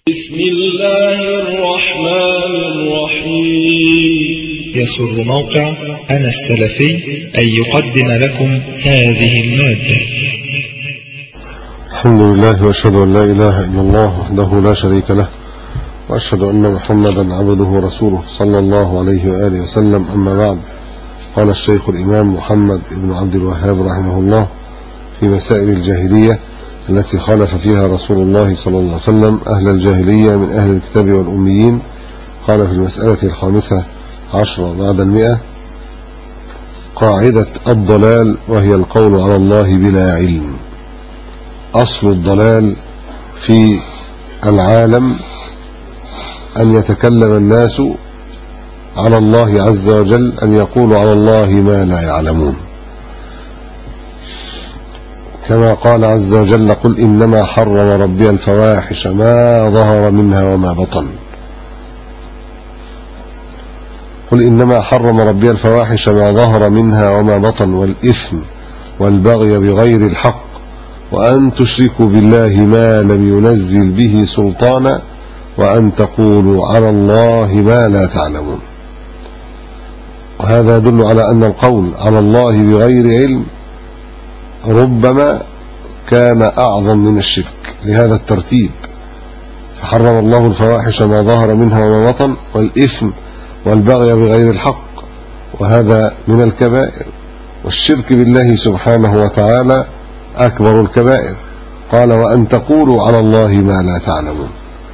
بسم الله الرحمن الرحيم. يسر موقع أنا السلفي أن يقدم لكم هذه المادة. الحمد لله وأشهد أن لا إله إلا الله وحده لا شريك له، وأشهد أن محمدا عبده ورسوله صلى الله عليه وآله وسلم. أما بعد، قال الشيخ الإمام محمد بن عبد الوهاب رحمه الله في مسائل الجاهلية التي خالف فيها رسول الله صلى الله عليه وسلم أهل الجاهلية من أهل الكتاب والأميين، قال في المسألة 15 بعد 100: قاعدة الضلال وهي القول على الله بلا علم. أصل الضلال في العالم أن يتكلم الناس على الله عز وجل، أن يقولوا على الله ما لا يعلمون، كما قال عز وجل: قل إنما حرم ربي الفواحش ما ظهر منها وما بطن. قل إنما حرم ربي الفواحش ما ظهر منها وما بطن والإثم والبغي بغير الحق وأن تشركوا بالله ما لم ينزل به سلطانا وأن تقولوا على الله ما لا تعلمون. وهذا يدل على أن القول على الله بغير علم ربما كان أعظم من الشرك لهذا الترتيب، فحرم الله الفواحش ما ظهر منها وما بطن والإثم والبغي بغير الحق، وهذا من الكبائر، والشرك بالله سبحانه وتعالى أكبر الكبائر. قال: وأن تقولوا على الله ما لا تعلمون.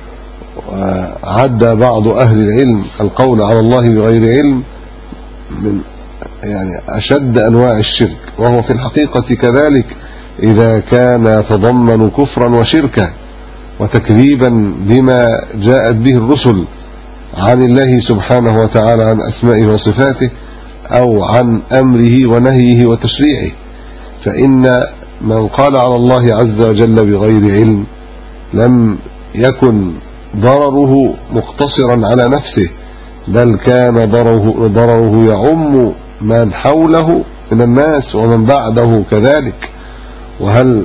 وعد بعض أهل العلم القول على الله بغير علم من أشد أنواع الشرك، وهو في الحقيقة كذلك إذا كان يتضمن كفرا وشركا وتكذيبا بما جاءت به الرسل عن الله سبحانه وتعالى، عن أسمائه وصفاته، أو عن أمره ونهيه وتشريعه. فإن من قال على الله عز وجل بغير علم لم يكن ضرره مقتصرا على نفسه، بل كان ضرره يعم من حوله من الناس ومن بعده كذلك. وهل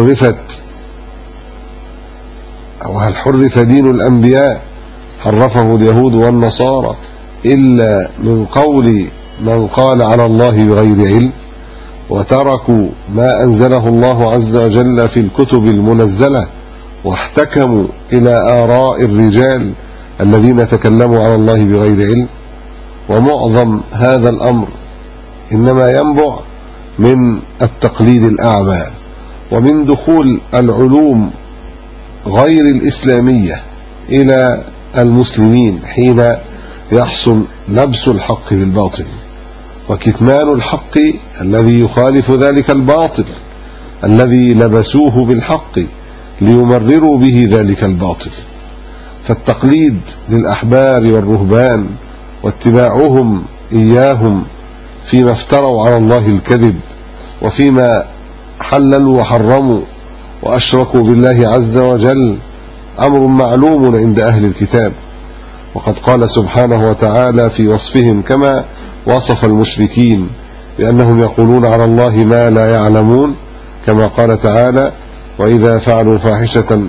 حرف دين الأنبياء، حرفه اليهود والنصارى، إلا من قول من قال على الله بغير علم، وتركوا ما أنزله الله عز وجل في الكتب المنزلة واحتكموا إلى آراء الرجال الذين تكلموا على الله بغير علم. ومعظم هذا الأمر إنما ينبع من التقليد الأعمى ومن دخول العلوم غير الإسلامية إلى المسلمين حين يحصل لبس الحق بالباطل وكتمان الحق الذي يخالف ذلك الباطل الذي لبسوه بالحق ليمرروا به ذلك الباطل. فالتقليد للأحبار والرهبان واتباعهم إياهم فيما افتروا على الله الكذب وفيما حللوا وحرموا وأشركوا بالله عز وجل أمر معلوم عند أهل الكتاب. وقد قال سبحانه وتعالى في وصفهم كما وصف المشركين بأنهم يقولون على الله ما لا يعلمون، كما قال تعالى: وإذا فعلوا فاحشة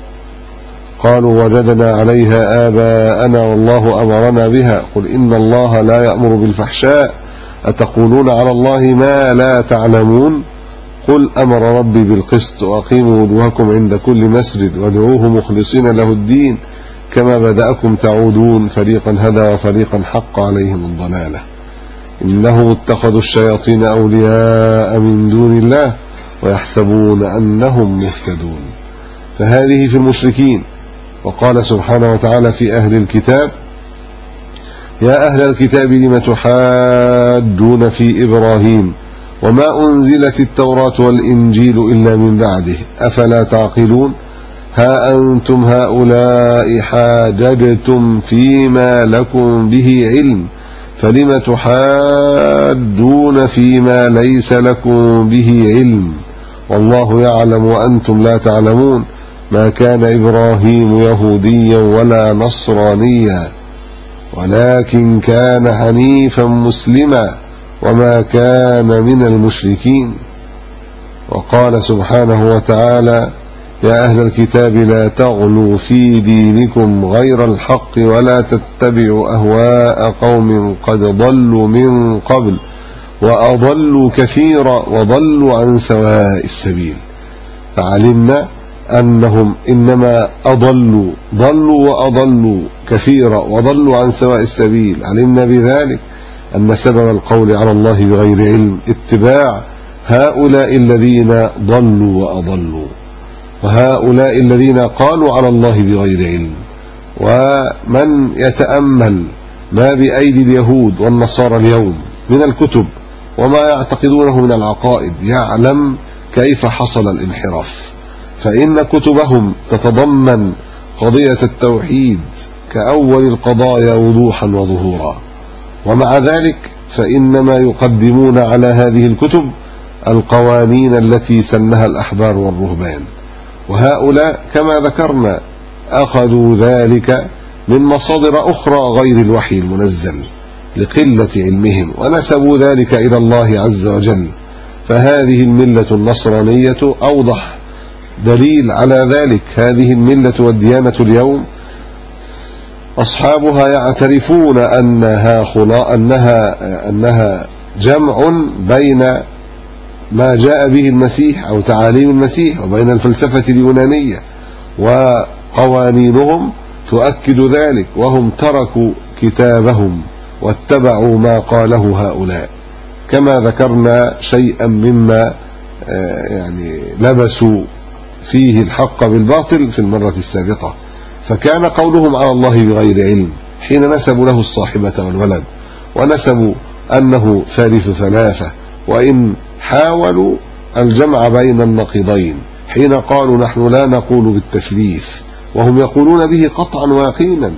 قالوا وجدنا عليها آباءنا والله أمرنا بها قل إن الله لا يأمر بالفحشاء أتقولون على الله ما لا تعلمون قل أمر ربي بالقسط وأقيموا وجوهكم عند كل مسجد وادعوه مخلصين له الدين كما بدأكم تعودون فريقا هدى وفريقا حق عليهم الضلالة إنهم اتخذوا الشياطين أولياء من دون الله ويحسبون أنهم مهتدون. فهذه في المشركين. وقال سبحانه وتعالى في أهل الكتاب: يا أهل الكتاب لم تحاجون في إبراهيم وما أنزلت التوراة والإنجيل إلا من بعده أفلا تعقلون ها أنتم هؤلاء حاججتم فيما لكم به علم فلم تحاجون فيما ليس لكم به علم والله يعلم وأنتم لا تعلمون ما كان إبراهيم يهوديا ولا نصرانيا ولكن كان حنيفا مسلما وما كان من المشركين. وقال سبحانه وتعالى: يا أهل الكتاب لا تغلوا في دينكم غير الحق ولا تتبعوا أهواء قوم قد ضلوا من قبل وأضلوا كثيرا وضلوا عن سواء السبيل. فعلمنا أنهم إنما ضلوا وأضلوا كثيرا وضلوا عن سواء السبيل. علمنا بذلك أن سبب القول على الله بغير علم اتباع هؤلاء الذين ضلوا وأضلوا، وهؤلاء الذين قالوا على الله بغير علم. ومن يتأمل ما بأيدي اليهود والنصارى اليوم من الكتب وما يعتقدونه من العقائد يعلم كيف حصل الانحراف. فإن كتبهم تتضمن قضية التوحيد كأول القضايا وضوحا وظهورا، ومع ذلك فإنما يقدمون على هذه الكتب القوانين التي سنها الأحبار والرهبان. وهؤلاء كما ذكرنا أخذوا ذلك من مصادر أخرى غير الوحي المنزل لقلة علمهم، ونسبوا ذلك إلى الله عز وجل. فهذه الملة النصرانية أوضح دليل على ذلك. هذه الملة والديانة اليوم أصحابها يعترفون أنها جمع بين ما جاء به المسيح أو تعاليم المسيح وبين الفلسفة اليونانية، وقوانينهم تؤكد ذلك، وهم تركوا كتابهم واتبعوا ما قاله هؤلاء، كما ذكرنا شيئا مما لبسوا فيه الحق بالباطل في المرة السابقة. فكان قولهم على الله بغير علم حين نسبوا له الصاحبة والولد، ونسبوا أنه ثالث ثلاثة، وإن حاولوا الجمع بين النقيضين حين قالوا نحن لا نقول بالتثليث، وهم يقولون به قطعا ويقينا،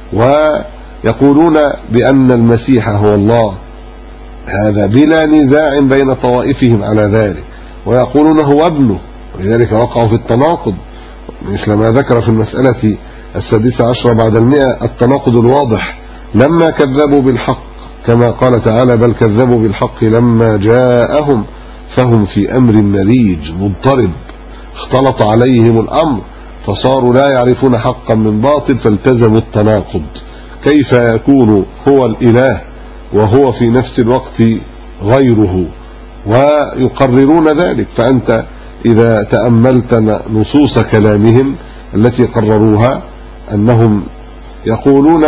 ويقولون بأن المسيح هو الله، هذا بلا نزاع بين طوائفهم على ذلك، ويقولون هو ابنه، ولذلك وقعوا في التناقض مثل ما ذكر في المسألة 16 بعد 100 التناقض الواضح لما كذبوا بالحق، كما قال تعالى بل كذبوا بالحق لما جاءهم فهم في أمر مريج مضطرب، اختلط عليهم الأمر فصاروا لا يعرفون حقا من باطل فالتزموا التناقض. كيف يكون هو الإله وهو في نفس الوقت غيره؟ ويقررون ذلك. فأنت إذا تأملت نصوص كلامهم التي قرروها أنهم يقولون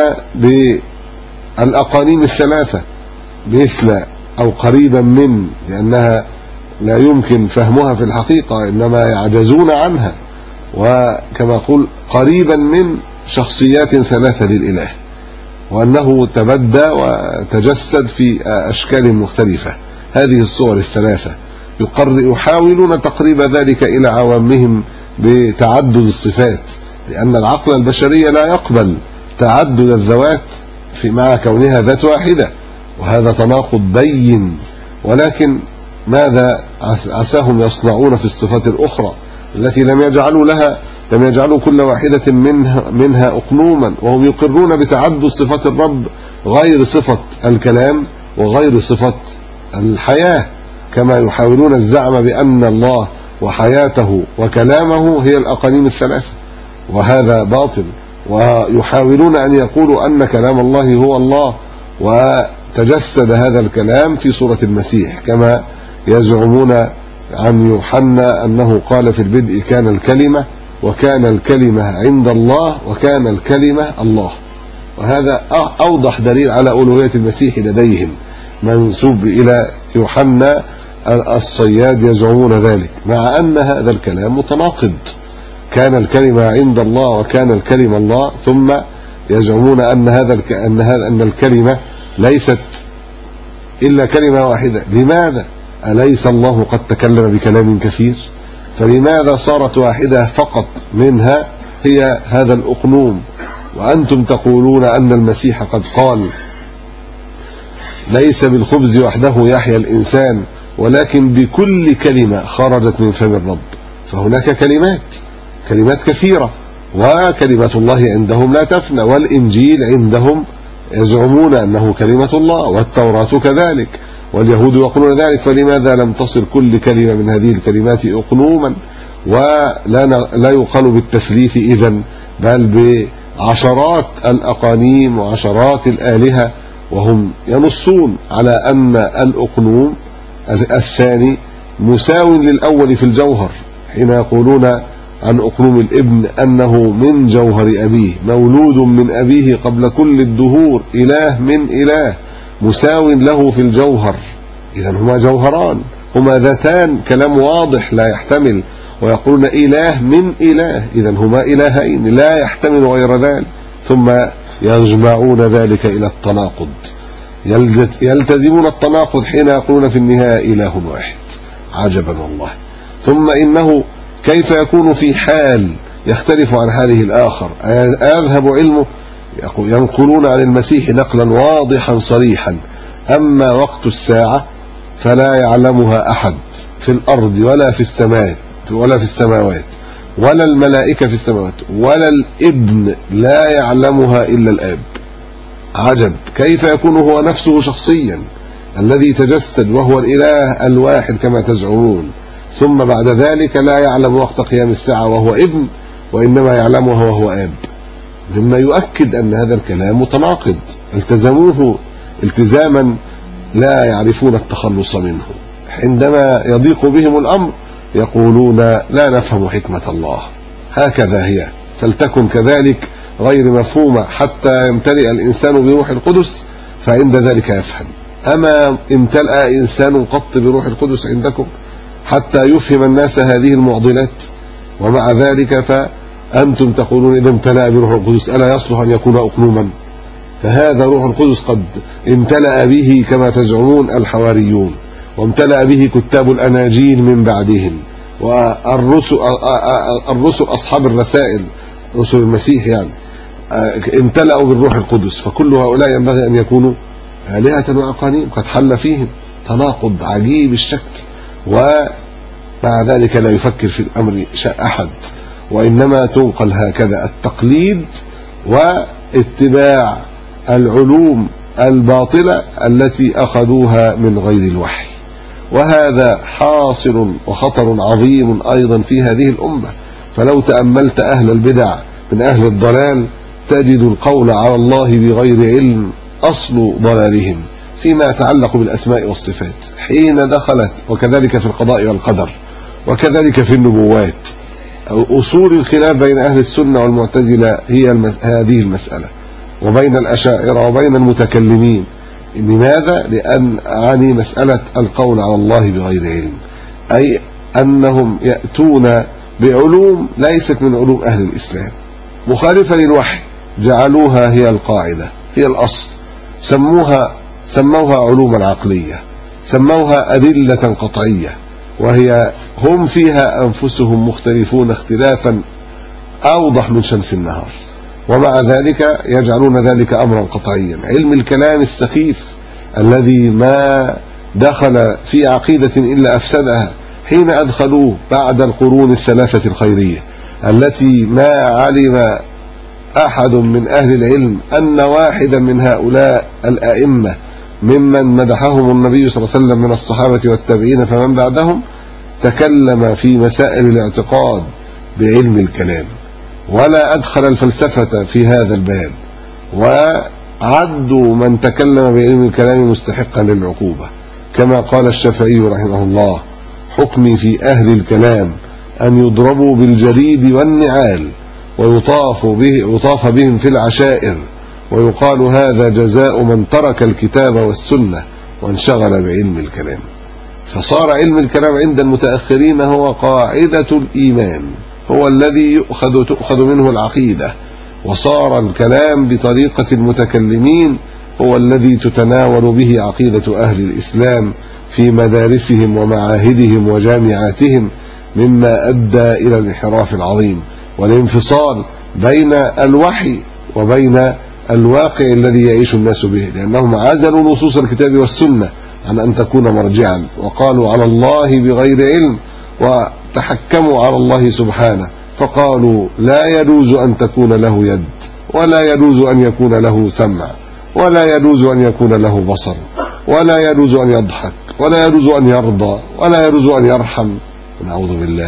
بالأقانيم الثلاثة مثل أو قريبا من، لأنها لا يمكن فهمها في الحقيقة إنما يعجزون عنها، وكما قل قريبا من شخصيات ثلاثة للإله، وأنه تبدى وتجسد في أشكال مختلفة. هذه الصور الثلاثة يحاولون تقريب ذلك إلى عوامهم بتعدد الصفات، لأن العقل البشري لا يقبل تعدد الذوات مع كونها ذات واحدة، وهذا تناقض بين. ولكن ماذا عساهم يصنعون في الصفات الأخرى التي لم يجعلوا كل واحدة منها أقنوما، وهم يقرون بتعدد صفات الرب غير صفة الكلام وغير صفة الحياة، كما يحاولون الزعم بأن الله وحياته وكلامه هي الأقانيم الثلاثة، وهذا باطل. ويحاولون أن يقولوا أن كلام الله هو الله، وتجسد هذا الكلام في صورة المسيح، كما يزعمون عن يوحنا أنه قال في البدء كان الكلمة وكان الكلمة عند الله وكان الكلمة الله. وهذا أوضح دليل على ألوهية المسيح لديهم، منسوب إلى يوحنا الصياد يزعمون ذلك، مع أن هذا الكلام متناقض. كان الكلمة عند الله وكان الكلمة الله، ثم يزعمون أن الكلمة ليست إلا كلمة واحدة. لماذا؟ أليس الله قد تكلم بكلام كثير؟ فلماذا صارت واحدة فقط منها هي هذا الأقنوم؟ وأنتم تقولون أن المسيح قد قال ليس بالخبز وحده يحيى الإنسان ولكن بكل كلمة خرجت من فم الرب. فهناك كلمات كثيرة، وكلمة الله عندهم لا تفنى، والإنجيل عندهم يزعمون أنه كلمة الله، والتوراة كذلك، واليهود يقولون ذلك. فلماذا لم تصل كل كلمة من هذه الكلمات أقنوما ولا يقال بالتثليث إذن، بل بعشرات الأقانيم وعشرات الآلهة، وهم ينصون على أن الأقنوم الثاني مساو للأول في الجوهر، حين يقولون عن أقنوم الابن أنه من جوهر أبيه، مولود من أبيه قبل كل الدهور، إله من إله، مساو له في الجوهر. إذن هما جوهران، هما ذاتان، كلام واضح لا يحتمل. ويقولون إله من إله، إذن هما إلهين لا يحتمل غير ذلك، ثم يجمعون ذلك إلى التناقض، يلتزمون التناقض حين يقولون في النهاية إله واحد. عجبا والله. ثم إنه كيف يكون في حال يختلف عن حاله الآخر؟ أذهب علمه. ينقلون عن المسيح نقلا واضحا صريحا: أما وقت الساعة فلا يعلمها أحد في الأرض ولا في السماوات ولا الملائكة في السماوات ولا الابن لا يعلمها إلا الآب. عجب، كيف يكون هو نفسه شخصيا الذي تجسد وهو الإله الواحد كما تزعمون، ثم بعد ذلك لا يعلم وقت قيام الساعة وهو ابن، وإنما يعلمها وهو آب، مما يؤكد أن هذا الكلام متناقض. التزموه التزاما لا يعرفون التخلص منه. عندما يضيق بهم الأمر يقولون لا نفهم حكمة الله، هكذا هي، فلتكن كذلك، غير مفهومة حتى يمتلئ الإنسان بروح القدس، فعند ذلك يفهم. أما امتلأ إنسان قط بروح القدس عندكم حتى يفهم الناس هذه المعضلات؟ ومع ذلك فأنتم تقولون إذا امتلأ بروح القدس ألا يصلح أن يكون أقنوما؟ فهذا روح القدس قد امتلأ به كما تزعمون الحواريون، وامتلأ به كتاب الأناجيل من بعدهم، والرسل أصحاب الرسائل رسل المسيح يعني امتلأوا بالروح القدس، فكل هؤلاء ينبغي أن يكونوا آلهة وأقانيم. قد حل فيهم تناقض عجيب الشكل، ومع ذلك لا يفكر في الأمر أحد، وإنما تنقل هكذا التقليد واتباع العلوم الباطلة التي أخذوها من غير الوحي. وهذا حاصل وخطر عظيم أيضا في هذه الأمة. فلو تأملت أهل البدع من أهل الضلال تجد القول على الله بغير علم أصل ضلالهم فيما يتعلق بالأسماء والصفات حين دخلت، وكذلك في القضاء والقدر، وكذلك في النبوات. أصول الخلاف بين أهل السنة والمعتزلة هي هذه المسألة، وبين الأشاعرة وبين المتكلمين. لماذا؟ لأن أعني مسألة القول على الله بغير علم، أي أنهم يأتون بعلوم ليست من علوم أهل الإسلام، مخالفة للوحي، جعلوها هي القاعدة، هي الأصل، سموها علوما عقلية، سموها أدلة قطعية، وهي هم فيها أنفسهم مختلفون اختلافا أوضح من شمس النهار، ومع ذلك يجعلون ذلك أمرا قطعيا. علم الكلام السخيف الذي ما دخل في عقيدة إلا أفسدها حين أدخلوه بعد القرون الثلاثة الخيرية، التي ما علم أحد من أهل العلم أن واحدا من هؤلاء الأئمة ممن مدحهم النبي صلى الله عليه وسلم من الصحابة والتابعين فمن بعدهم تكلم في مسائل الاعتقاد بعلم الكلام، ولا أدخل الفلسفة في هذا الباب، وعدوا من تكلم بعلم الكلام مستحقا للعقوبة، كما قال الشافعي رحمه الله: حكمي في أهل الكلام أن يضربوا بالجريد والنعال ويطاف بهم في العشائر، ويقال هذا جزاء من ترك الكتاب والسنة وانشغل بعلم الكلام. فصار علم الكلام عند المتأخرين هو قاعدة الإيمان، هو الذي تؤخذ منه العقيدة، وصار الكلام بطريقة المتكلمين هو الذي تتناول به عقيدة أهل الإسلام في مدارسهم ومعاهدهم وجامعاتهم، مما أدى إلى الانحراف العظيم والانفصال بين الوحي وبين الواقع الذي يعيش الناس به، لأنهم عزلوا نصوص الكتاب والسنة عن أن تكون مرجعا، وقالوا على الله بغير علم، وتحكموا على الله سبحانه، فقالوا لا يجوز أن تكون له يد، ولا يجوز أن يكون له سمع، ولا يجوز أن يكون له بصر، ولا يجوز أن يضحك، ولا يجوز أن يرضى، ولا يجوز أن يرحم. نعوذ بالله.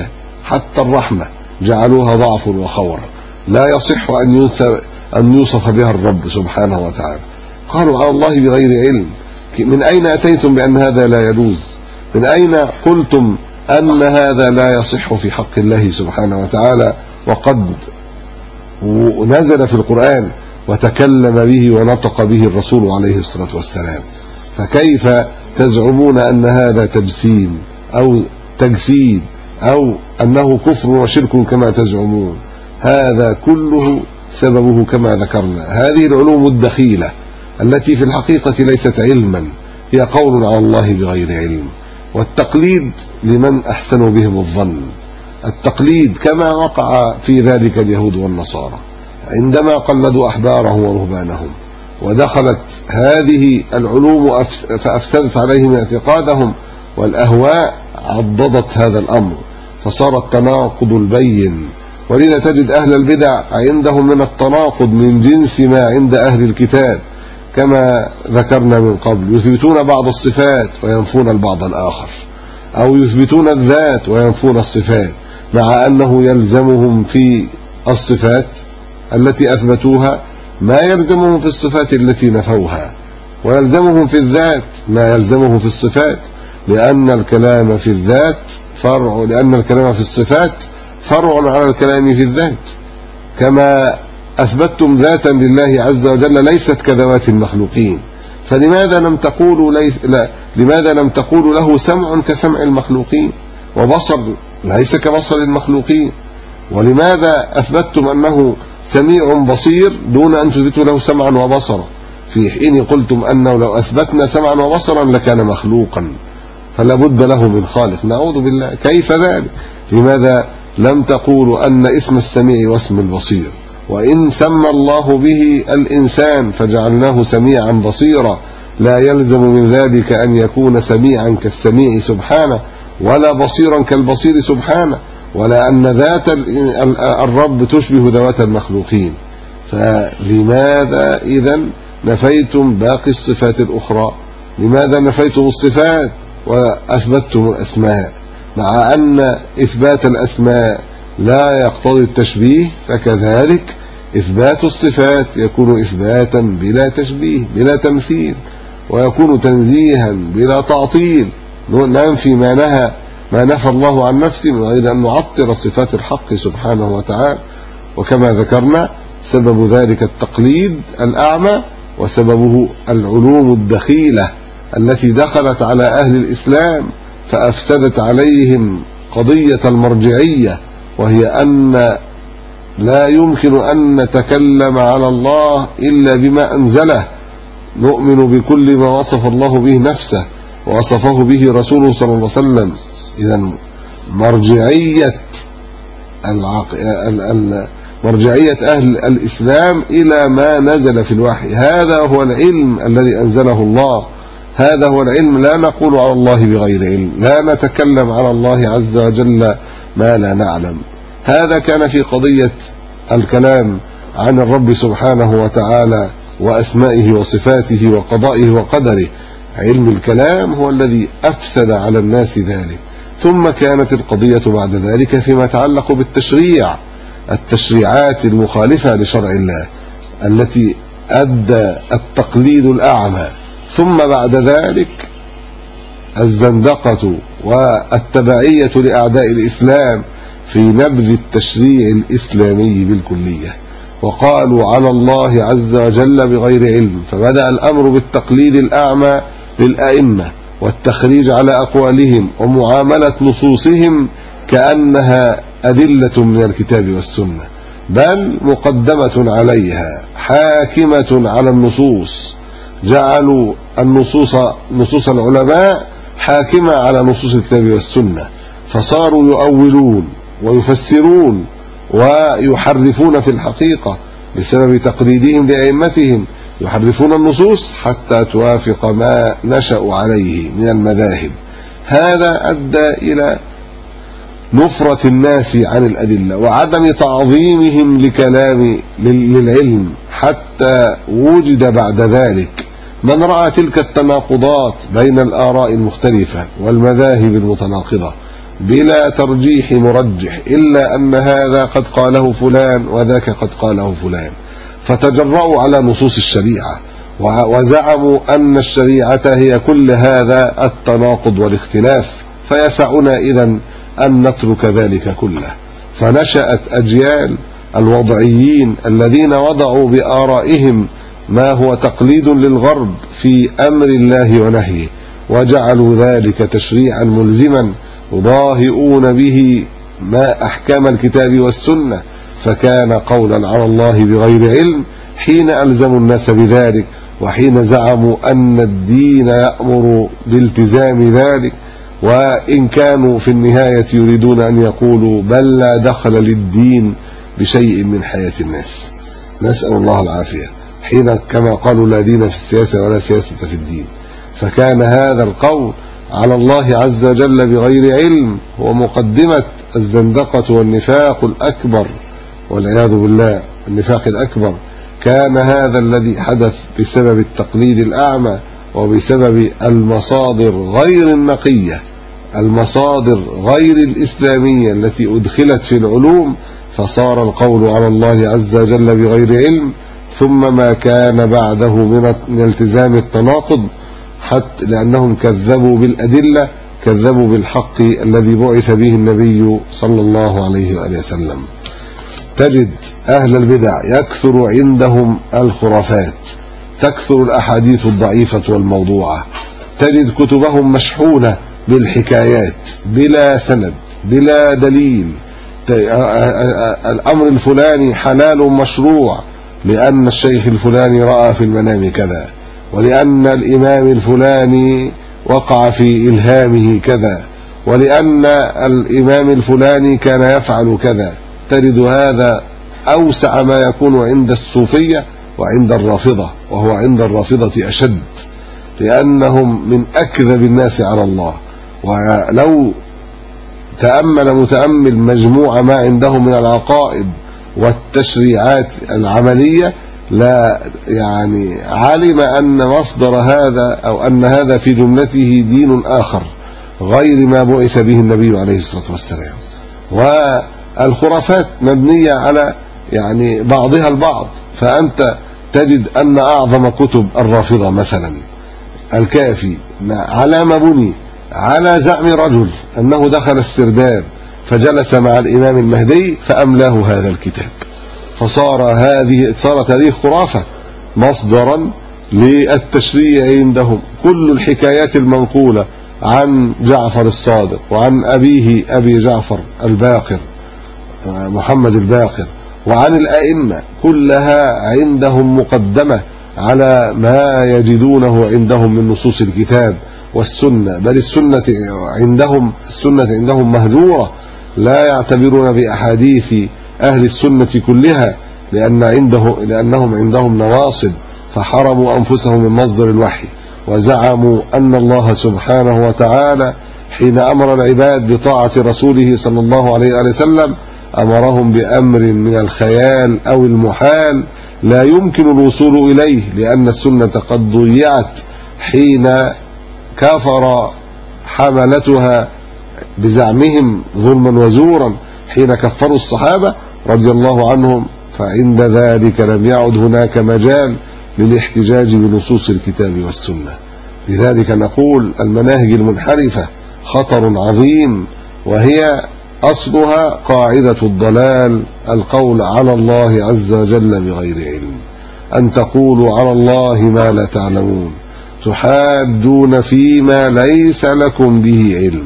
حتى الرحمة جعلوها ضعف وخور، لا يصح أن يوصف بها الرب سبحانه وتعالى. قالوا على الله بغير علم. من أين أتيتم بأن هذا لا يجوز؟ من أين قلتم أن هذا لا يصح في حق الله سبحانه وتعالى، وقد نزل في القرآن وتكلم به ونطق به الرسول عليه الصلاة والسلام؟ فكيف تزعمون أن هذا تجسيم أو تجسيد أو أنه كفر وشرك كما تزعمون؟ هذا كله سببه كما ذكرنا هذه العلوم الدخيلة التي في الحقيقة ليست علما، هي قول على الله بغير علم، والتقليد لمن أحسنوا بهم الظن. التقليد كما وقع في ذلك اليهود والنصارى عندما قلدوا أحبارهم ورهبانهم، ودخلت هذه العلوم فأفسدت عليهم اعتقادهم، والأهواء عضدت هذا الأمر فصار التناقض البين. ولذا تجد أهل البدع عندهم من التناقض من جنس ما عند أهل الكتاب، كما ذكرنا من قبل، يثبتون بعض الصفات وينفون البعض الآخر، أو يثبتون الذات وينفون الصفات، مع أنه يلزمهم في الصفات التي أثبتوها ما يلزمهم في الصفات التي نفوها، ويلزمهم في الذات ما يلزمه في الصفات، لأن الكلام في الذات فرع، لأن الكلام في الصفات فرع على الكلام في الذات. كما أثبتتم ذاتا لله عز وجل ليست كذوات المخلوقين، فلماذا لم تقولوا له سمع كسمع المخلوقين، وبصر ليس كبصر المخلوقين؟ ولماذا أثبتتم أنه سميع بصير دون أن تثبتوا له سمعا وبصرا، في حين قلتم أنه لو أثبتنا سمعا وبصرا لكان مخلوقا فلا بد له من خالق؟ نعوذ بالله، كيف ذلك؟ لماذا لم تقولوا أن اسم السميع واسم البصير، وإن سمى الله به الإنسان فجعلناه سميعا بصيرا لا يلزم من ذلك أن يكون سميعا كالسميع سبحانه، ولا بصيرا كالبصير سبحانه، ولا أن ذات الرب تشبه ذوات المخلوقين؟ فلماذا إذن نفيتم باقي الصفات الأخرى؟ لماذا نفيتم الصفات وأثبتتم الأسماء؟ مع أن إثبات الأسماء لا يقتضي التشبيه، فكذلك إثبات الصفات يكون إثباتا بلا تشبيه بلا تمثيل، ويكون تنزيها بلا تعطيل، ننفي ما نفى الله عن نفسه من غير أن نعطل صفات الحق سبحانه وتعالى. وكما ذكرنا سبب ذلك التقليد الأعمى، وسببه العلوم الدخيلة التي دخلت على أهل الإسلام فأفسدت عليهم قضية المرجعية، وهي أن لا يمكن أن نتكلم على الله إلا بما أنزله، نؤمن بكل ما وصف الله به نفسه ووصفه به رسوله صلى الله عليه وسلم. إذن مرجعية أهل الإسلام إلى ما نزل في الوحي، هذا هو العلم الذي أنزله الله، هذا هو العلم. لا نقول على الله بغير علم، لا نتكلم على الله عز وجل ما لا نعلم. هذا كان في قضية الكلام عن الرب سبحانه وتعالى وأسمائه وصفاته وقضائه وقدره. علم الكلام هو الذي أفسد على الناس ذلك. ثم كانت القضية بعد ذلك فيما يتعلق بالتشريع، التشريعات المخالفة لشرع الله التي أدى التقليد الأعمى. ثم بعد ذلك الزندقة والتبعية لأعداء الإسلام في نبذ التشريع الإسلامي بالكلية، وقالوا على الله عز وجل بغير علم. فبدأ الأمر بالتقليد الأعمى للأئمة والتخريج على أقوالهم ومعاملة نصوصهم كأنها أدلة من الكتاب والسنة، بل مقدمة عليها حاكمة على النصوص. جعلوا نصوص العلماء حاكمة على نصوص الكتاب والسنة، فصاروا يؤولون ويفسرون ويحرفون في الحقيقة بسبب تقليدهم لأئمتهم، يحرفون النصوص حتى توافق ما نشأوا عليه من المذاهب. هذا أدى إلى نفرة الناس عن الأدلة وعدم تعظيمهم للعلم، حتى وجد بعد ذلك من رأى تلك التناقضات بين الآراء المختلفة والمذاهب المتناقضة بلا ترجيح مرجح، إلا أن هذا قد قاله فلان وذاك قد قاله فلان، فتجرؤوا على نصوص الشريعة وزعموا أن الشريعة هي كل هذا التناقض والاختلاف، فيسعنا إذن أن نترك ذلك كله. فنشأت أجيال الوضعيين الذين وضعوا بآرائهم ما هو تقليد للغرب في أمر الله ونهيه، وجعلوا ذلك تشريعا ملزما يضاهئون به ما أحكام الكتاب والسنة، فكان قولا على الله بغير علم حين ألزموا الناس بذلك، وحين زعموا أن الدين يأمر بالتزام ذلك، وإن كانوا في النهاية يريدون أن يقولوا بل لا دخل للدين بشيء من حياة الناس. نسأل الله العافية. حين كما قالوا لا دين في السياسة ولا سياسة في الدين، فكان هذا القول على الله عز وجل بغير علم هو مقدمة الزندقة والنفاق الأكبر والعياذ بالله، النفاق الأكبر. كان هذا الذي حدث بسبب التقليد الأعمى وبسبب المصادر غير النقية، المصادر غير الإسلامية التي أدخلت في العلوم، فصار القول على الله عز وجل بغير علم، ثم ما كان بعده من التزام التناقض، حتى لأنهم كذبوا بالأدلة، كذبوا بالحق الذي بعث به النبي صلى الله عليه وآله وسلم. تجد أهل البدع يكثر عندهم الخرافات، تكثر الأحاديث الضعيفة والموضوعة، تجد كتبهم مشحونة بالحكايات بلا سند بلا دليل. الأمر الفلاني حلال مشروع لأن الشيخ الفلاني رأى في المنام كذا، ولأن الإمام الفلاني وقع في إلهامه كذا، ولأن الإمام الفلاني كان يفعل كذا. تجد هذا أوسع ما يكون عند الصوفية وعند الرافضة، وهو عند الرافضة أشد، لأنهم من أكذب الناس على الله. ولو تأمل متأمل مجموع ما عندهم من العقائد والتشريعات العملية، لا يعني علم أن مصدر هذا أو أن هذا في جملته دين آخر غير ما بعث به النبي عليه الصلاة والسلام. والخرافات مبنية على يعني بعضها البعض، فأنت تجد أن أعظم كتب الرافضة مثلا الكافي على ما بني على زعم رجل أنه دخل السرداب فجلس مع الإمام المهدي فأملاه هذا الكتاب، صارت هذه الخرافة مصدرا للتشريع عندهم. كل الحكايات المنقولة عن جعفر الصادق وعن أبيه أبي جعفر الباقر محمد الباقر وعن الأئمة كلها عندهم مقدمة على ما يجدونه عندهم من نصوص الكتاب والسنة، بل السنة عندهم مهجورة، لا يعتبرون بأحاديث أهل السنة كلها لأنهم عندهم نواصب، فحرموا أنفسهم من مصدر الوحي، وزعموا أن الله سبحانه وتعالى حين أمر العباد بطاعة رسوله صلى الله عليه وسلم أمرهم بأمر من الخيال أو المحال لا يمكن الوصول إليه، لأن السنة قد ضيعت حين كفر حملتها بزعمهم ظلما وزورا، حين كفروا الصحابة رضي الله عنهم، فعند ذلك لم يعد هناك مجال للاحتجاج بنصوص الكتاب والسنة. لذلك نقول المناهج المنحرفة خطر عظيم، وهي أصلها قاعدة الضلال، القول على الله عز وجل بغير علم، أن تقولوا على الله ما لا تعلمون، تحاجون فيما ليس لكم به علم.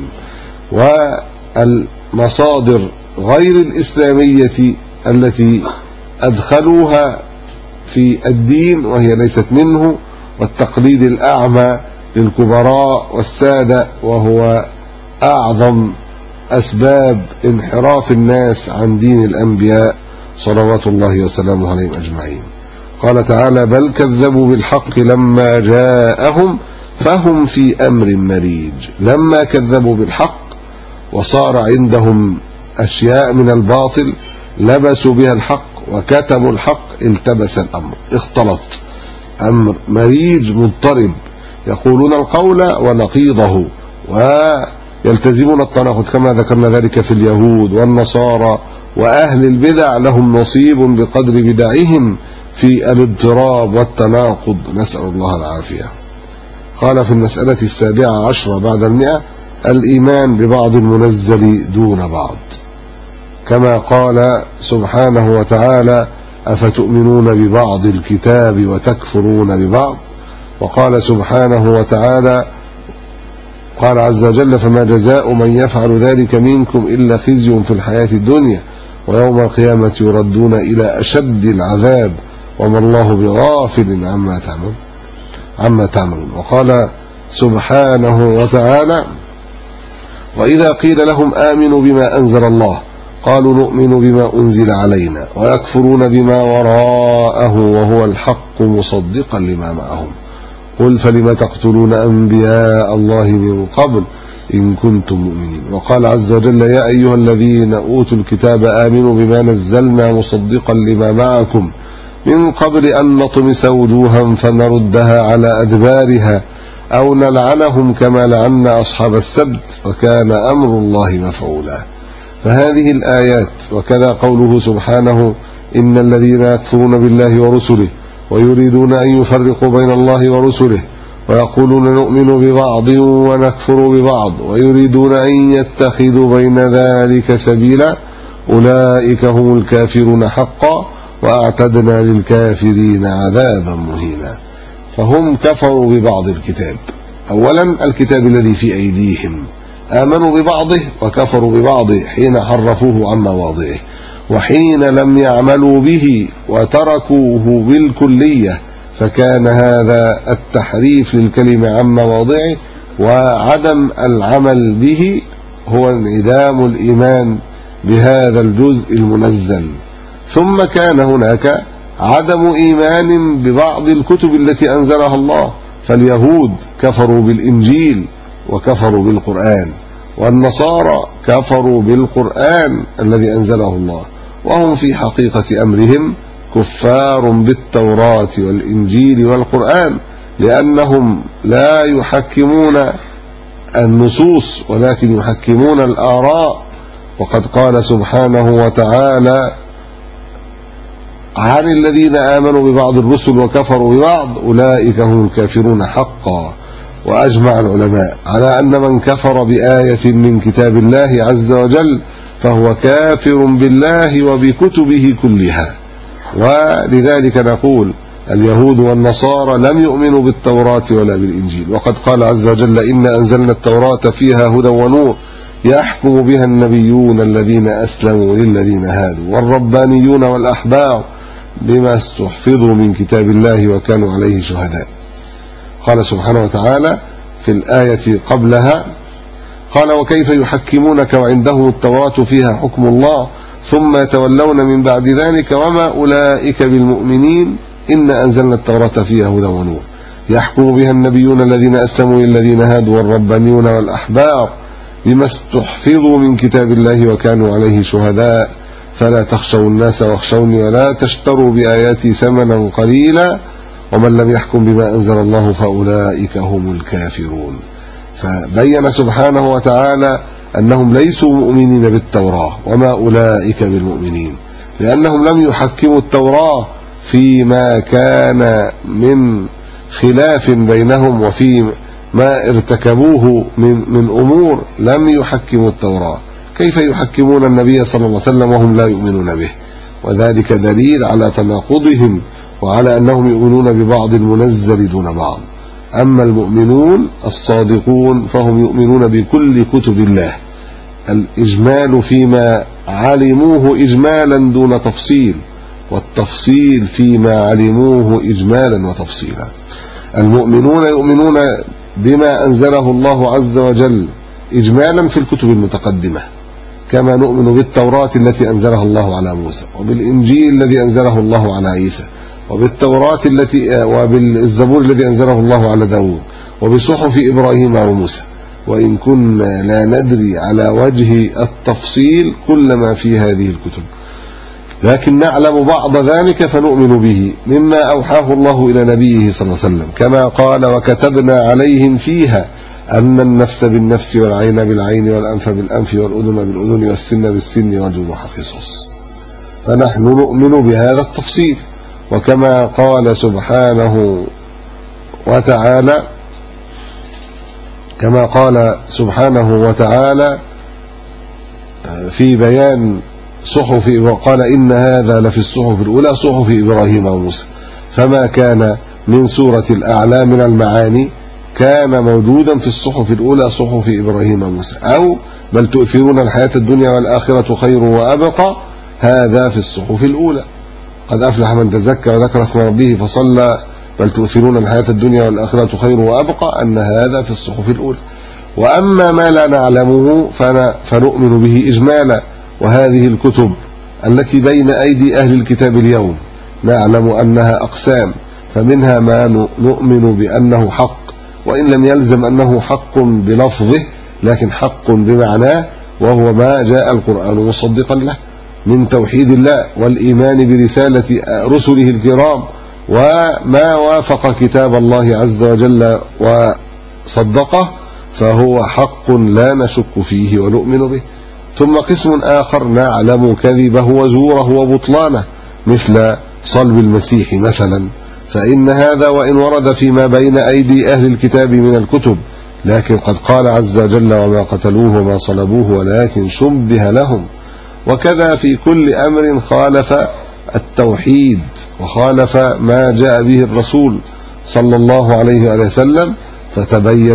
والمصادر غير الإسلامية التي أدخلوها في الدين وهي ليست منه، والتقليد الأعمى للكبراء والسادة، وهو أعظم أسباب انحراف الناس عن دين الأنبياء صلوات الله وسلامه عليهم أجمعين. قال تعالى: بل كذبوا بالحق لما جاءهم فهم في أمر مريج. لما كذبوا بالحق وصار عندهم أشياء من الباطل لبسوا بها الحق وكتموا الحق، التبس الأمر، اختلط، أمر مريج مضطرب، يقولون القول ونقيضه، يلتزمون التناقض كما ذكرنا ذلك في اليهود والنصارى، وأهل البدع لهم نصيب بقدر بدعهم في الاضطراب والتناقض، نسأل الله العافية. قال في المسألة 17 بعد 100: الإيمان ببعض المنزل دون بعض، كما قال سبحانه وتعالى: أفتؤمنون ببعض الكتاب وتكفرون ببعض. وقال سبحانه وتعالى: قال عز وجل: فما جزاء من يفعل ذلك منكم إلا خزي في الحياة الدنيا ويوم القيامة يردون إلى أشد العذاب وما الله بغافل عما تعملون. وقال سبحانه وتعالى: وإذا قيل لهم آمنوا بما أنزل الله قالوا نؤمن بما أنزل علينا ويكفرون بما وراءه وهو الحق مصدقا لما معهم قل فلم تقتلون أنبياء الله من قبل إن كنتم مؤمنين. وقال عز وجل: يا أيها الذين أوتوا الكتاب آمنوا بما نزلنا مصدقا لما معكم من قبل أن نطمس وجوها فنردها على أدبارها أو نلعنهم كما لعنا أصحاب السبت وكان أمر الله مفعولا. فهذه الآيات وكذا قوله سبحانه: إن الذين يكفرون بالله ورسله ويريدون أن يفرقوا بين الله ورسله ويقولون نؤمن ببعض ونكفر ببعض ويريدون أن يتخذوا بين ذلك سبيلا أولئك هم الكافرون حقا وأعتدنا للكافرين عذابا مهينا. فهم كفروا ببعض الكتاب. أولا الكتاب الذي في أيديهم آمنوا ببعضه وكفروا ببعضه حين حرفوه عن مواضعه، وحين لم يعملوا به وتركوه بالكلية فكان هذا التحريف للكلمة عن مواضعه وعدم العمل به هو انعدام الإيمان بهذا الجزء المنزل. ثم كان هناك عدم إيمان ببعض الكتب التي أنزلها الله، فاليهود كفروا بالإنجيل وكفروا بالقرآن، والنصارى كفروا بالقرآن الذي أنزله الله، وهم في حقيقة أمرهم كفار بالتوراة والإنجيل والقرآن، لأنهم لا يحكمون النصوص ولكن يحكمون الآراء. وقد قال سبحانه وتعالى عن الذين آمنوا ببعض الرسل وكفروا ببعض أولئك هم الكافرون حقا. وأجمع العلماء على أن من كفر بآية من كتاب الله عز وجل فهو كافر بالله وبكتبه كلها. ولذلك نقول اليهود والنصارى لم يؤمنوا بالتوراة ولا بالإنجيل، وقد قال عز وجل: إنا أنزلنا التوراة فيها هدى ونور يحكم بها النبيون الذين أسلموا للذين هادوا والربانيون والأحبار بما استحفظوا من كتاب الله وكانوا عليه شهداء. قال سبحانه وتعالى في الآية قبلها قال: وكيف يحكمونك وعندهم التوراة فيها حكم الله ثم يتولون من بعد ذلك وما أولئك بالمؤمنين إنا أنزلنا التوراة فيها هدى ونور يحكم بها النبيون الذين أسلموا للذين هادوا والربانيون والأحبار بما استحفظوا من كتاب الله وكانوا عليه شهداء فلا تخشوا الناس واخشوني ولا تشتروا بآياتي ثمنا قليلا ومن لم يحكم بما أنزل الله فأولئك هم الكافرون. فبين سبحانه وتعالى أنهم ليسوا مؤمنين بالتوراة وما أولئك بالمؤمنين، لأنهم لم يحكموا التوراة فيما كان من خلاف بينهم وفي ما ارتكبوه من أمور لم يحكموا التوراة. كيف يحكمون النبي صلى الله عليه وسلم وهم لا يؤمنون به؟ وذلك دليل على تناقضهم وعلى أنهم يؤمنون ببعض المنزل دون بعض. أما المؤمنون الصادقون فهم يؤمنون بكل كتب الله، الإجمال فيما علموه إجمالا دون تفصيل، والتفصيل فيما علموه إجمالا وتفصيلا. المؤمنون يؤمنون بما أنزله الله عز وجل إجمالا في الكتب المتقدمة، كما نؤمن بالتوراة التي أنزلها الله على موسى، وبالإنجيل الذي أنزله الله على عيسى، وبالتوراة وبالزبور الذي أنزله الله على داود، وبصحف إبراهيم وموسى، وإن كنا لا ندري على وجه التفصيل كل ما في هذه الكتب، لكن نعلم بعض ذلك فنؤمن به مما أوحاه الله إلى نبيه صلى الله عليه وسلم، كما قال: وكتبنا عليهم فيها أن النفس بالنفس والعين بالعين والأنف بالأنف والأذن بالأذن والسن بالسن والجروح قصاص. فنحن نؤمن بهذا التفصيل، وكما قال سبحانه وتعالى في بيان صحف، وقال إن هذا لفي الصحف الأولى صحف إبراهيم وموسى، فما كان من سورة الأعلى من المعاني كان موجودا في الصحف الأولى صحف إبراهيم وموسى، أو بل تؤثرون الحياة الدنيا والآخرة خير وأبقى، هذا في الصحف الأولى. قد أفلح من تزكى وذكر اسم ربه فصلى، بل تؤثرون الحياة الدنيا والآخرة خير وأبقى، أن هذا في الصحف الأولى. وأما ما لا نعلمه فنؤمن به إجمالا. وهذه الكتب التي بين أيدي أهل الكتاب اليوم نعلم أنها أقسام، فمنها ما نؤمن بأنه حق، وإن لم يلزم أنه حق بلفظه لكن حق بمعناه، وهو ما جاء القرآن مصدقا له من توحيد الله والإيمان برسالة رسله الكرام، وما وافق كتاب الله عز وجل وصدقه فهو حق لا نشك فيه ونؤمن به. ثم قسم آخر نعلم كذبه وزوره وبطلانه، مثل صلب المسيح مثلا، فإن هذا وإن ورد فيما بين أيدي أهل الكتاب من الكتب، لكن قد قال عز وجل وما قتلوه وما صلبوه ولكن شبه لهم. وكذا في كل أمر خالف التوحيد وخالف ما جاء به الرسول صلى الله عليه وسلم، فتبين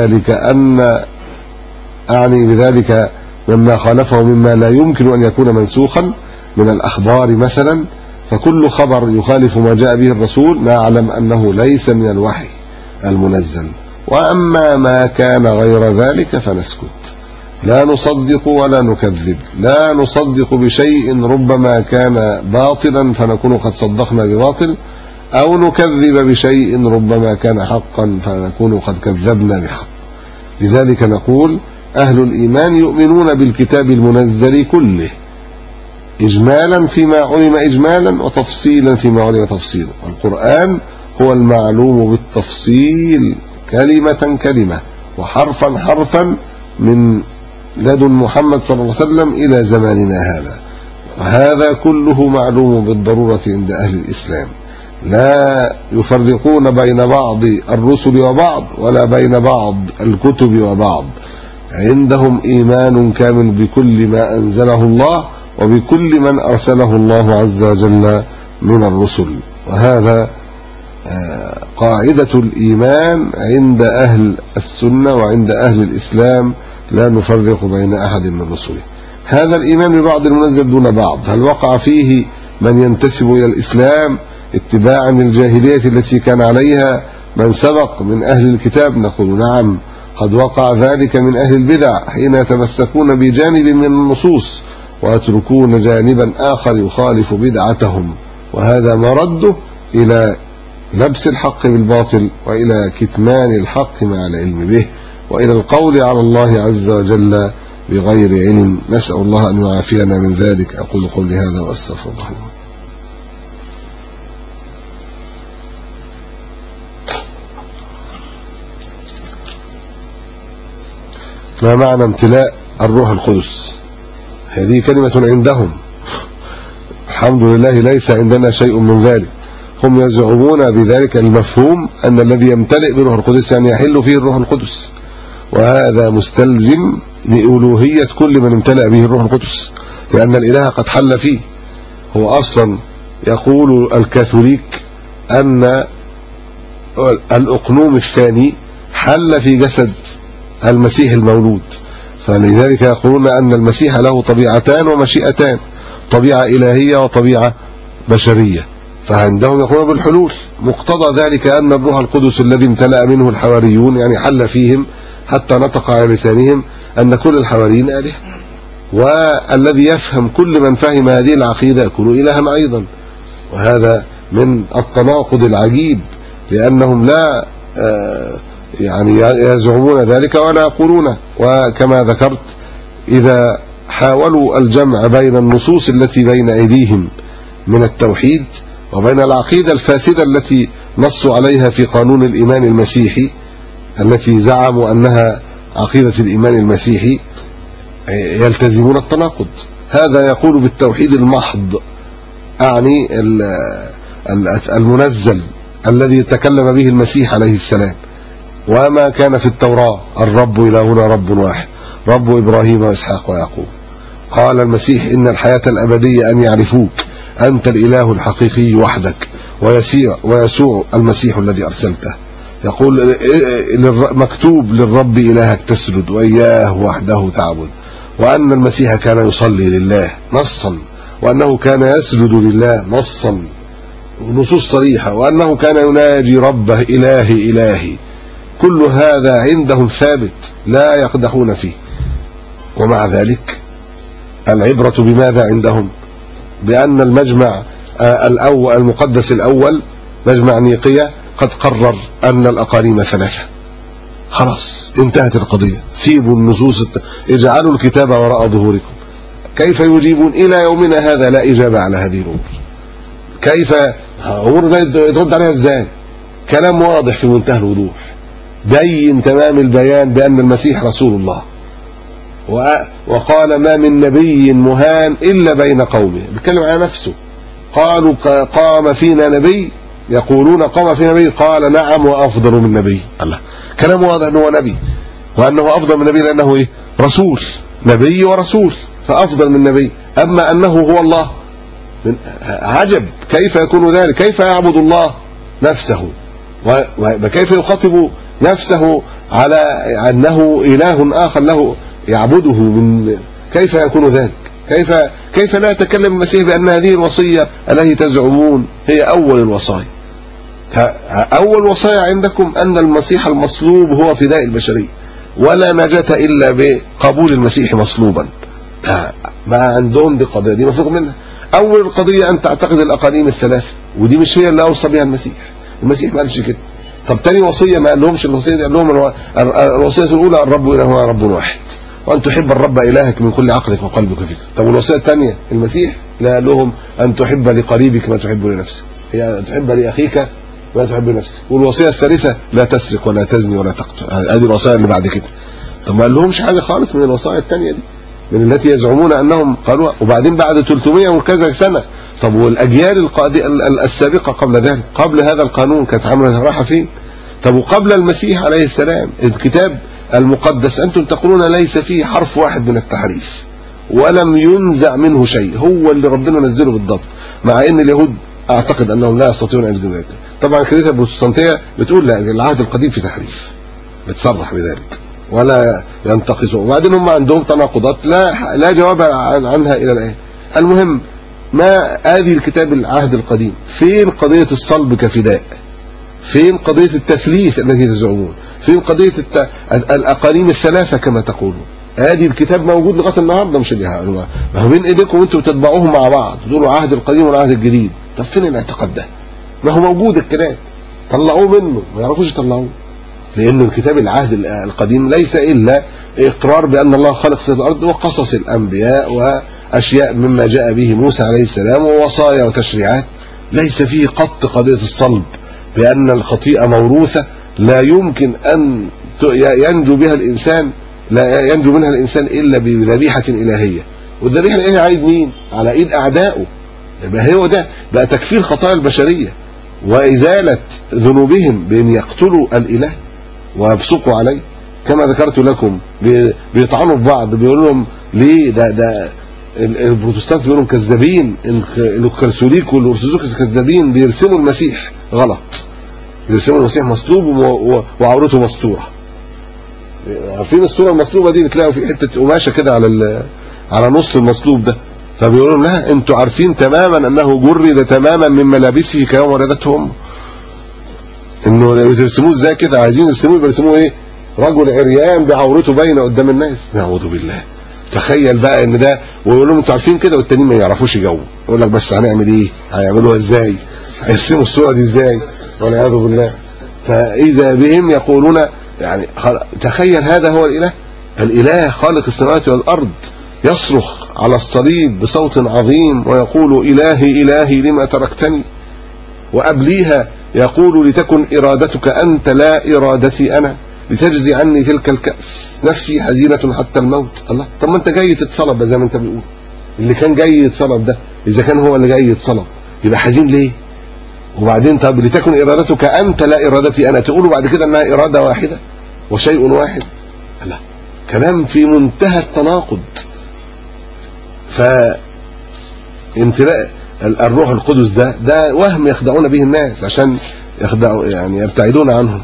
بذلك مما خالفه مما لا يمكن أن يكون منسوخا من الأخبار مثلا، فكل خبر يخالف ما جاء به الرسول نعلم أنه ليس من الوحي المنزل. وأما ما كان غير ذلك فنسكت، لا نصدق ولا نكذب، لا نصدق بشيء ربما كان باطلا فنكون قد صدقنا بباطل، أو نكذب بشيء ربما كان حقا فنكون قد كذبنا بحق. لذلك نقول أهل الإيمان يؤمنون بالكتاب المنزل كله إجمالا فيما علم إجمالا وتفصيلا فيما علم تفصيلا. والقرآن هو المعلوم بالتفصيل كلمة كلمة وحرفا حرفا من لدن محمد صلى الله عليه وسلم إلى زماننا هذا، وهذا كله معلوم بالضرورة عند أهل الإسلام. لا يفرقون بين بعض الرسل وبعض ولا بين بعض الكتب وبعض، عندهم إيمان كامل بكل ما أنزله الله وبكل من أرسله الله عز وجل من الرسل. وهذا قاعدة الإيمان عند أهل السنة وعند أهل الإسلام، لا نفرق بين أحد من رسله. هذا الإيمان ببعض المنزل دون بعض، هل وقع فيه من ينتسب إلى الإسلام اتباعا للجاهلية التي كان عليها من سبق من أهل الكتاب؟ نقول نعم، قد وقع ذلك من أهل البدع حين يتمسكون بجانب من النصوص ويتركون جانبا آخر يخالف بدعتهم، وهذا مرده إلى لبس الحق بالباطل وإلى كتمان الحق مع العلم به وإلى القول على الله عز وجل بغير علم. نسأل الله أن يعافينا من ذلك. أقول قولي هذا وأستغفر الله. ما معنى امتلاء الروح القدس؟ هذه كلمة عندهم، الحمد لله ليس عندنا شيء من ذلك. هم يزعمون بذلك المفهوم أن الذي يمتلئ بروح القدس يعني يحل فيه الروح القدس، وهذا مستلزم لألوهية كل من امتلأ به الروح القدس، لأن الإله قد حل فيه. هو أصلا يقول الكاثوليك أن الأقنوم الثاني حل في جسد المسيح المولود، فلذلك يقولون أن المسيح له طبيعتان ومشيئتان، طبيعة إلهية وطبيعة بشرية، فعندهم يقولون بالحلول. مقتضى ذلك أن الروح القدس الذي امتلأ منه الحواريون يعني حل فيهم حتى نطق على لسانهم أن كل الحواريين آلهة، والذي يفهم كل من فهم هذه العقيدة يكون إلها أيضا. وهذا من التناقض العجيب، لأنهم لا يعني يزعمون ذلك ولا يقولونه. وكما ذكرت إذا حاولوا الجمع بين النصوص التي بين أيديهم من التوحيد وبين العقيدة الفاسدة التي نصوا عليها في قانون الإيمان المسيحي، التي زعموا أنها عقيدة الإيمان المسيحي يلتزمون التناقض. هذا يقول بالتوحيد المحض، أعني المنزل الذي تكلم به المسيح عليه السلام، وما كان في التوراة الرب إلهنا رب واحد، رب إبراهيم وإسحاق ويعقوب. قال المسيح إن الحياة الأبدية أن يعرفوك أنت الإله الحقيقي وحدك ويسوع المسيح الذي أرسلته. يقول مكتوب للرب إلهك تسجد وإياه وحده تعبد، وأن المسيح كان يصلي لله نصا، وأنه كان يسجد لله نصا، نصوص صريحة، وأنه كان يناجي ربه إلهي إلهي. كل هذا عندهم ثابت لا يقدحون فيه. ومع ذلك العبرة بماذا عندهم؟ بأن المجمع الأول المقدس الأول مجمع نيقية قد قرر أن الأقانيم ثلاثة. خلاص انتهت القضية، سيبوا النصوص، اجعلوا الكتاب وراء ظهوركم. كيف يجيبون إلى يومنا هذا لا إجابة على هذه الأمور؟ كيف أمور يترد عليها إزاي؟ كلام واضح في منتهى الوضوح، بين تمام البيان بأن المسيح رسول الله، وقال ما من نبي مهان إلا بين قومه. بيتكلم على نفسه، قالوا قام فينا نبي، يقولون قام فينا نبي، قال نعم وأفضل من نبي. الله، كلام واضح أنه نبي، وأنه أفضل من نبي لأنه إيه؟ رسول، نبي ورسول، فأفضل من نبي. أما أنه هو الله، عجب، كيف يكون ذلك؟ كيف يعبد الله نفسه؟ وكيف يخاطب نفسه على أنه إله آخر له يعبده؟ من كيف يكون ذلك؟ كيف لا يتكلم المسيح بأن هذه الوصية التي تزعمون هي أول الوصايا؟ أول وصايا عندكم أن المسيح المصلوب هو فداء البشرية، ولا نجاة إلا بقبول المسيح مصلوبا. ما عندهم دي قضية، دي مفروغ منها. أول القضية أن تعتقد الأقانيم الثلاثة، ودي مش هي اللي أوصى بها المسيح ما قالش كده. طب تاني وصية ما قال لهمش الوصية دي، قال لهم الوصية الأولى الرب إلهنا رب واحد، وأن تحب الرب إلهك من كل عقلك وقلبك وفكرك. طب والوصية الثانية المسيح لا قال لهم أن تحب لقريبك ما تحب لنفسك، هي أن تحب لأخيك ما تحب لنفسك. والوصية الثالثة لا تسرق ولا تزني ولا تقتل. هذه الوصايا اللي بعد كده. طب ما قال لهمش حاجة خالص من الوصايا الثانية دي، من التي يزعمون أنهم قالوها. وبعدين بعد 300 وكذا سنة، طب والأجيال السابقة قبل ذلك، قبل هذا القانون كانت عاملة راحة فين؟ طب وقبل المسيح عليه السلام الكتاب المقدس أنتم تقولون ليس فيه حرف واحد من التحريف، ولم ينزع منه شيء، هو اللي ربنا نزله بالضبط، مع ان اليهود اعتقد انهم لا يستطيعون ان يجدوا ذلك. طبعا الكنيسه البروتستانتيه بتقول لا، العهد القديم في تحريف، بتصرح بذلك ولا ينتقصوا. وبعدين هم عندهم تناقضات لا جواب عنها الى الان. المهم، ما هذه الكتاب العهد القديم فين قضيه الصلب كفداء؟ فين قضيه التثليث التي تزعمون؟ فين قضيه الاقانيم الثلاثه كما تقولون؟ هذه الكتاب موجود لغايه النهارده، مش اللي هقولوها، ما هو بين ايديكم وانتم بتتبعوهم مع بعض، تقولوا العهد القديم والعهد الجديد. طب فين الاعتقاد ده؟ ما هو موجود الكلام، طلعوه منه، ما يعرفوش يطلعوه، لأن الكتاب العهد القديم ليس إلا إقرار بأن الله خلق سيد الأرض وقصص الأنبياء وأشياء مما جاء به موسى عليه السلام ووصايا وتشريعات. ليس فيه قط قضية الصلب، بأن الخطيئة موروثة لا يمكن أن ينجو بها الإنسان، لا ينجو منها الإنسان إلا بذبيحة إلهية. والذبيحة الإلهية على يد مين؟ على إيد أعدائه. يبقى هو ده بقى تكفير خطايا البشرية وإزالة ذنوبهم بأن يقتلوا الإله ويبصقوا عليه. كما ذكرت لكم بيطعنوا في بعض، بيقولوا لهم ليه ده البروتستانت بيقولوا كذابين، الكاثوليك والأرثوذكس كذابين، بيرسموا المسيح غلط، بيرسموا المسيح مصلوب وعورته مستورة. عارفين الصورة المصلوبة دي بتلاقوا في حتة قماشة كده على نص المصلوب ده، فبيقولوا لا انتوا عارفين تماما انه جرد تماما من ملابسه كيوم ولدتهم، انه يرسموه ازاي كده؟ عايزين يرسموه ايه؟ رجل عريان بعورته باينه قدام الناس. نعوذ بالله. تخيل بقى ان ده، ويقول لهم انتوا عارفين كده، والتانيين ما يعرفوش يجاوبوا، يقول لك بس هنعمل ايه؟ هيعملوها ازاي؟ هيرسموا الصوره دي ازاي؟ والعياذ بالله. فاذا بهم يقولون يعني تخيل هذا هو الاله خالق السماوات والارض، يصرخ على الصليب بصوت عظيم ويقول إلهي إلهي لما تركتني، وقبليها يقول لتكن إرادتك أنت لا إرادتي أنا. لتجزي عني تلك الكأس نفسي حزينة حتى الموت. الله، طب ما انت جاي تتصلب زي ما انت بتقول. اللي كان جاي يتصلب ده اذا كان هو اللي جاي يتصلب يبقى حزين ليه؟ وبعدين طب لتكن ارادتك انت لا ارادتي انا، تقولوا بعد كده انها اراده واحده وشيء واحد. لا، كلام في منتهى التناقض. فامتلاء الروح القدس ده وهم يخدعون به الناس عشان يخدعوا يعني يبتعدون عنهم.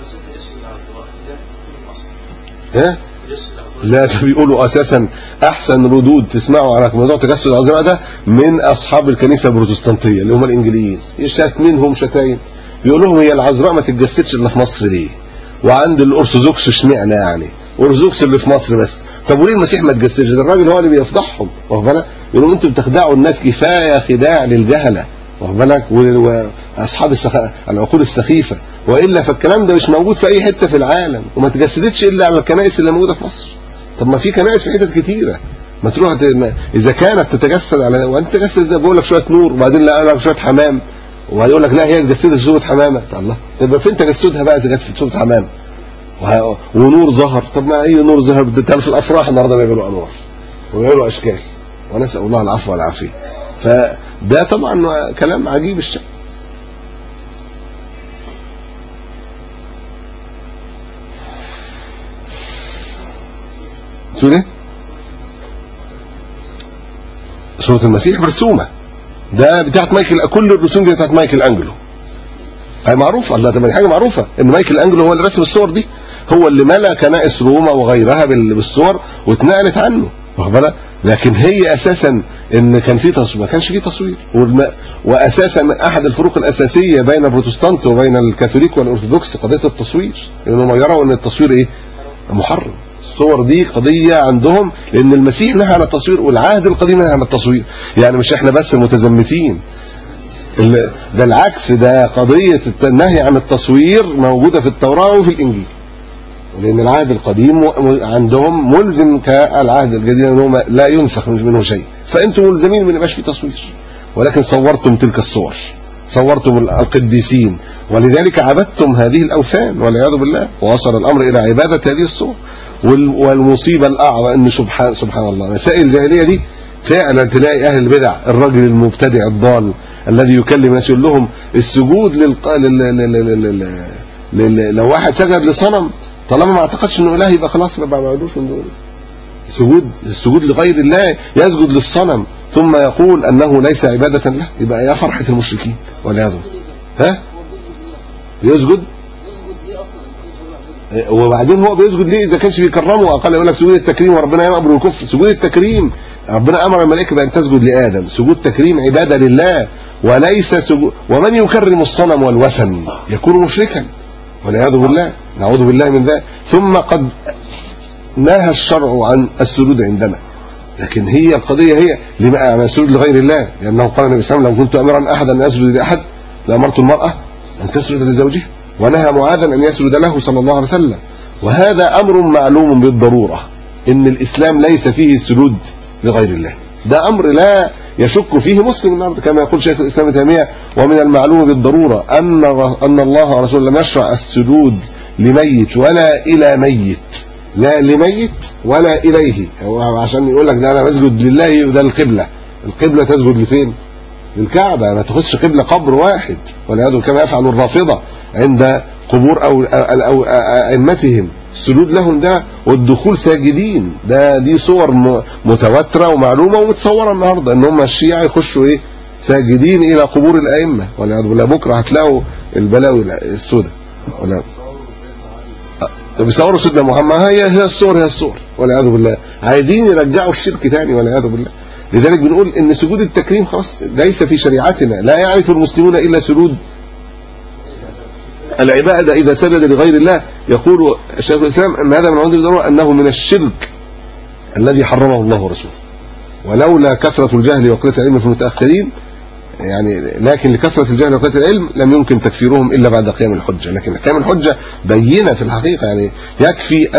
لا، بيقولوا اساسا احسن ردود تسمعوا على موضوع تجسد العذراء ده من اصحاب الكنيسه البروتستانتيه اللي هم الانجليين، يشتكت منهم شتايم، يقول لهم هي العذراء ما تتجسدش الا في مصر ليه؟ وعند الارثوذكس اشمعنى يعني؟ الارثوذكس اللي في مصر بس. طب وليه المسيح ما تجسدش؟ ده الراجل هو اللي بيفضحهم، واخد بالك؟ يقولوا انتم بتخدعوا الناس، كفايه خداع للجهله، واخد بالك؟ واصحاب العقول السخيفه، والا فالكلام ده مش موجود في اي حته في العالم، وما تجسدتش الا على الكنائس اللي موجوده في مصر. طب ما في كنائس في حتت كتيره، ما تروح اذا كانت تتجسد على، وانت تجسد ده بقول لك شويه نور وبعدين لا لك شويه حمام، وبعدين يقول لك لا هي اتجسدت في صوره حمامه. الله، طب فين تجسدها بقى اذا كانت في صوره حمامه ونور ظهر؟ طب ما اي نور ظهر في الافراح النهارده بيعملوا انوار ويعملوا اشكال، ونسال الله العفو والعافيه. فده طبعا كلام عجيب الشكل. سورة سورة المسيح مرسومة، ده بتاعت مايكل، كل الرسوم دي بتاعت مايكل أنجلو، هي معروفة. الله، طب حاجة معروفة إن مايكل أنجلو هو اللي رسم الصور دي، هو اللي ملا كنائس روما وغيرها بالصور واتنقلت عنه، واخد بالك؟ لكن هي أساسا إن كان في تصوير، ما كانش في تصوير. وأساسا من أحد الفروق الأساسية بين البروتستانت وبين الكاثوليك والأرثوذكس قضية التصوير، لأنهم يروا إن التصوير إيه؟ محرم. الصور دي قضية عندهم، لأن المسيح نهى عن التصوير والعهد القديم نهى عن التصوير. يعني مش احنا بس المتزمتين، بالعكس ده قضية النهي عن التصوير موجودة في التوراة وفي الإنجيل، لأن العهد القديم عندهم ملزم كالعهد الجديد أنه لا ينسخ منه شيء، فأنتم ملزمين من يبقاش في تصوير، ولكن صورتم تلك الصور، صورتم القديسين، ولذلك عبدتم هذه الأوثان والعياذ بالله، ووصل الأمر إلى عبادة هذه الصور. والمصيبة الأعظم أن سبحان الله مسائل الجاهلية دي فعلا تلاقي أهل البدع، الرجل المبتدع الضال الذي يكلم الناس يقول لهم السجود لو واحد سجد لصنم طالما ما اعتقدش انه اله يبقى خلاص ما بعملوش من دول. السجود لغير الله، يسجد للصنم ثم يقول انه ليس عبادة له، يبقى يا فرحة المشركين والعياذ بالله. يسجد ليه اصلا؟ وبعدين هو بيسجد ليه اذا كانش بيكرمه؟ وقال يقول لك سجود التكريم وربنا يامر بالكفر. سجود التكريم ربنا امر الملائكه بان تسجد لادم، سجود تكريم عباده لله وليس سجود. ومن يكرم الصنم والوثن يكون مشركا والعياذ بالله، نعوذ بالله من ذلك. ثم قد نهى الشرع عن السجود عندنا، لكن هي القضيه هي لما السجود لغير الله، لانه قال النبي صلى الله عليه وسلم لو كنت امرا احدا ان يسجد لاحد لامرت المراه ان تسجد لزوجها، ونهى معاذا ان يسجد له صلى الله عليه وسلم. وهذا امر معلوم بالضروره ان الاسلام ليس فيه السجود لغير الله، ده امر لا يشك فيه مسلم، كما يقول شيخ الاسلام ابن تيميه ومن المعلوم بالضروره ان الله ورسوله لم يشرع السجود لميت ولا الى ميت، لا لميت ولا اليه، عشان يقول لك ده انا بسجد لله وده القبله تسجد لفين؟ للكعبه، ما تاخدش قبله قبر واحد، والعياذ كما يفعل الرافضه عند قبور او ائمتهم، السجود لهم ده والدخول ساجدين، دي صور متواتره ومعلومه ومتصوره النهارده ان هم الشيعة يخشوا ايه؟ ساجدين الى قبور الائمه والعياذ بالله. بكره هتلاقوا البلاوي السوداء ولا بيصوروا سيدنا محمد، هي الصور والعياذ بالله، عايزين يرجعوا الشرك تاني والعياذ بالله. لذلك بنقول ان سجود التكريم خلاص ليس في شريعتنا، لا يعرف المسلمون الا سجود العبادة إذا سجد لغير الله. يقول شيخ الإسلام أن هذا من عند الضرورة أنه من الشرك الذي حرمه الله ورسوله، ولولا كثرة الجهل وقلة العلم في المتأخرين يعني، لكن لكثرة الجهل وقلة العلم لم يمكن تكفيرهم إلا بعد قيام الحجة. لكن قيام الحجة بينة في الحقيقة، يعني يكفي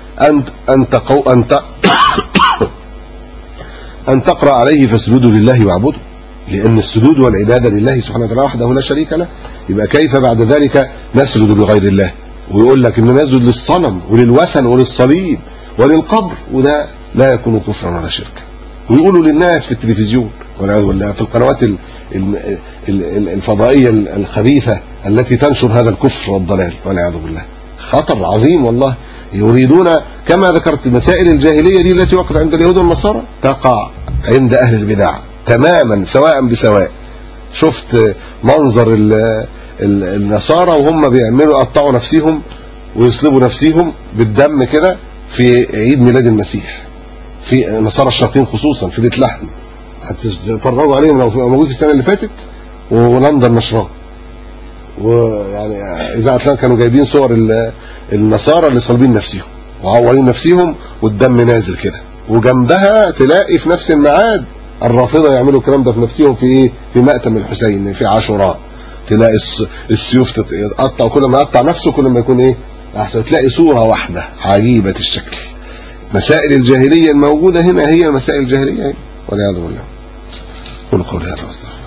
أن تقرأ عليه فاسجدوا لله واعبدوا، لأن السجود والعبادة لله سبحانه وتعالى وحده لا شريك له، يبقى كيف بعد ذلك نسجد لغير الله ويقول لك انه يسجد للصنم وللوثن وللصليب وللقبر، وده لا يكون كفرا ولا شركا. ويقولوا للناس في التلفزيون والعياذ بالله في القنوات الفضائية الخبيثة التي تنشر هذا الكفر والضلال والعياذ بالله. خطر عظيم والله. يريدون كما ذكرت مسائل الجاهلية دي التي وقعت عند اليهود والنصارى تقع عند أهل البدع تماما سواء بسواء. شفت منظر النصارى وهم بيعملوا قطعوا نفسهم ويصلبوا نفسهم بالدم كده في عيد ميلاد المسيح، في النصارى الشرقيين خصوصا في بيت لحم، هتتفرجوا عليهم لو موجود في السنة اللي فاتت ولندن نشراه. ويعني إذا أتلان كانوا جايبين صور النصارى اللي صلبين نفسهم وعورين نفسهم والدم نازل كده، وجنبها تلاقي في نفس الميعاد الرافضة يعملوا الكلام ده في نفسهم في ايه؟ في مأتم الحسين في عاشوراء، تلاقي السيوف تتقطع، وكل ما يقطع نفسه كل ما يكون ايه احسن. تلاقي صورة واحدة عجيبة الشكل. مسائل الجاهلية الموجودة هنا هي مسائل الجاهلية والعياذ بالله. قولوا قولي هذا واستغفر